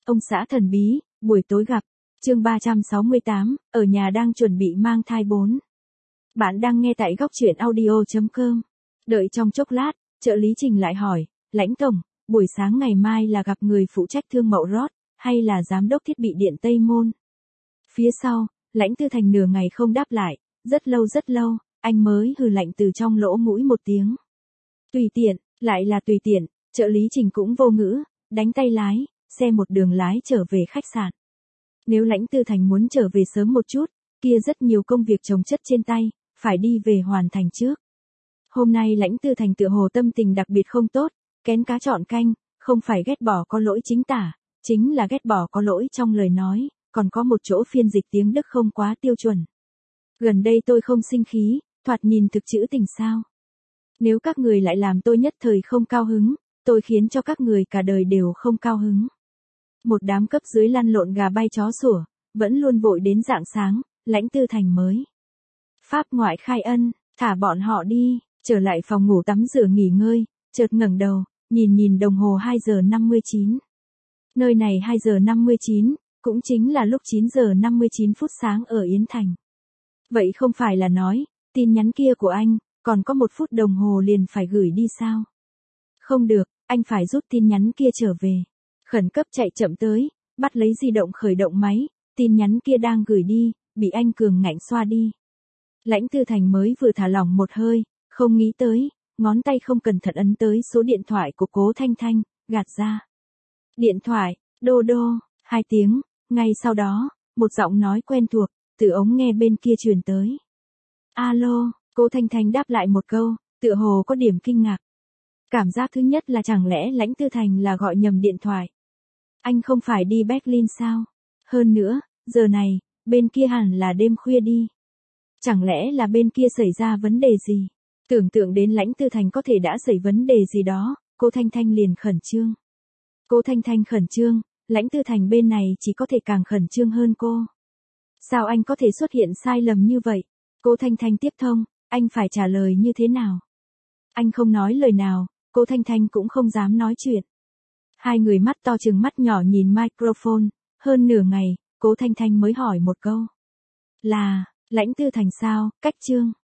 Ông xã thần bí, buổi tối gặp. Chương 368, ở nhà đang chuẩn bị mang thai 4. Bạn đang nghe tại góc truyện audio.com. Đợi trong chốc lát, trợ lý Trình lại hỏi, Lãnh tổng, buổi sáng ngày mai là gặp người phụ trách thương mậu Rod, hay là giám đốc thiết bị điện Tây Môn? Phía sau, Lãnh Tư Thành nửa ngày không đáp lại, rất lâu, anh mới hừ lạnh từ trong lỗ mũi một tiếng. Tùy tiện, lại là tùy tiện, trợ lý Trình cũng vô ngữ, đánh tay lái, xe một đường lái trở về khách sạn. Nếu Lãnh Tư Thành muốn trở về sớm một chút, kia rất nhiều công việc chồng chất trên tay, phải đi về hoàn thành trước. Hôm nay Lãnh Tư Thành tựa hồ tâm tình đặc biệt không tốt, kén cá chọn canh, không phải ghét bỏ có lỗi chính tả, chính là ghét bỏ có lỗi trong lời nói, còn có một chỗ phiên dịch tiếng Đức không quá tiêu chuẩn. Gần đây tôi không sinh khí, thoạt nhìn thực trữ tình sao. Nếu các người lại làm tôi nhất thời không cao hứng, tôi khiến cho các người cả đời đều không cao hứng. Một đám cấp dưới lăn lộn gà bay chó sủa, vẫn luôn vội đến rạng sáng, Lãnh Tư Thành mới Pháp ngoại khai ân, thả bọn họ đi, trở lại phòng ngủ tắm rửa nghỉ ngơi, chợt ngẩng đầu, nhìn đồng hồ 2 giờ 59. Nơi này 2 giờ 59, cũng chính là lúc 9 giờ 59 phút sáng ở Yến Thành. Vậy không phải là nói, tin nhắn kia của anh, còn có 1 phút đồng hồ liền phải gửi đi sao? Không được, anh phải rút tin nhắn kia trở về. Khẩn cấp chạy chậm tới, bắt lấy di động khởi động máy, tin nhắn kia đang gửi đi, bị anh cường ngạnh xoa đi. Lãnh Tư Thành mới vừa thả lỏng một hơi, không nghĩ tới, ngón tay không cẩn thận ấn tới số điện thoại của Cố Thanh Thanh, gạt ra. Điện thoại, đô đô, 2 tiếng, ngay sau đó, một giọng nói quen thuộc, từ ống nghe bên kia truyền tới. Alo, Cố Thanh Thanh đáp lại một câu, tựa hồ có điểm kinh ngạc. Cảm giác thứ nhất là chẳng lẽ Lãnh Tư Thành là gọi nhầm điện thoại. Anh không phải đi Berlin sao? Hơn nữa, giờ này, bên kia hẳn là đêm khuya đi. Chẳng lẽ là bên kia xảy ra vấn đề gì? Tưởng tượng đến Lãnh Tư Thành có thể đã xảy vấn đề gì đó, Cố Thanh Thanh liền khẩn trương. Cố Thanh Thanh khẩn trương, Lãnh Tư Thành bên này chỉ có thể càng khẩn trương hơn cô. Sao anh có thể xuất hiện sai lầm như vậy? Cố Thanh Thanh tiếp thông, anh phải trả lời như thế nào? Anh không nói lời nào, Cố Thanh Thanh cũng không dám nói chuyện. Hai người mắt to trừng mắt nhỏ nhìn microphone, hơn nửa ngày, Cố Thanh Thanh mới hỏi một câu. Là, Lãnh Tư Thành sao, cách Trương?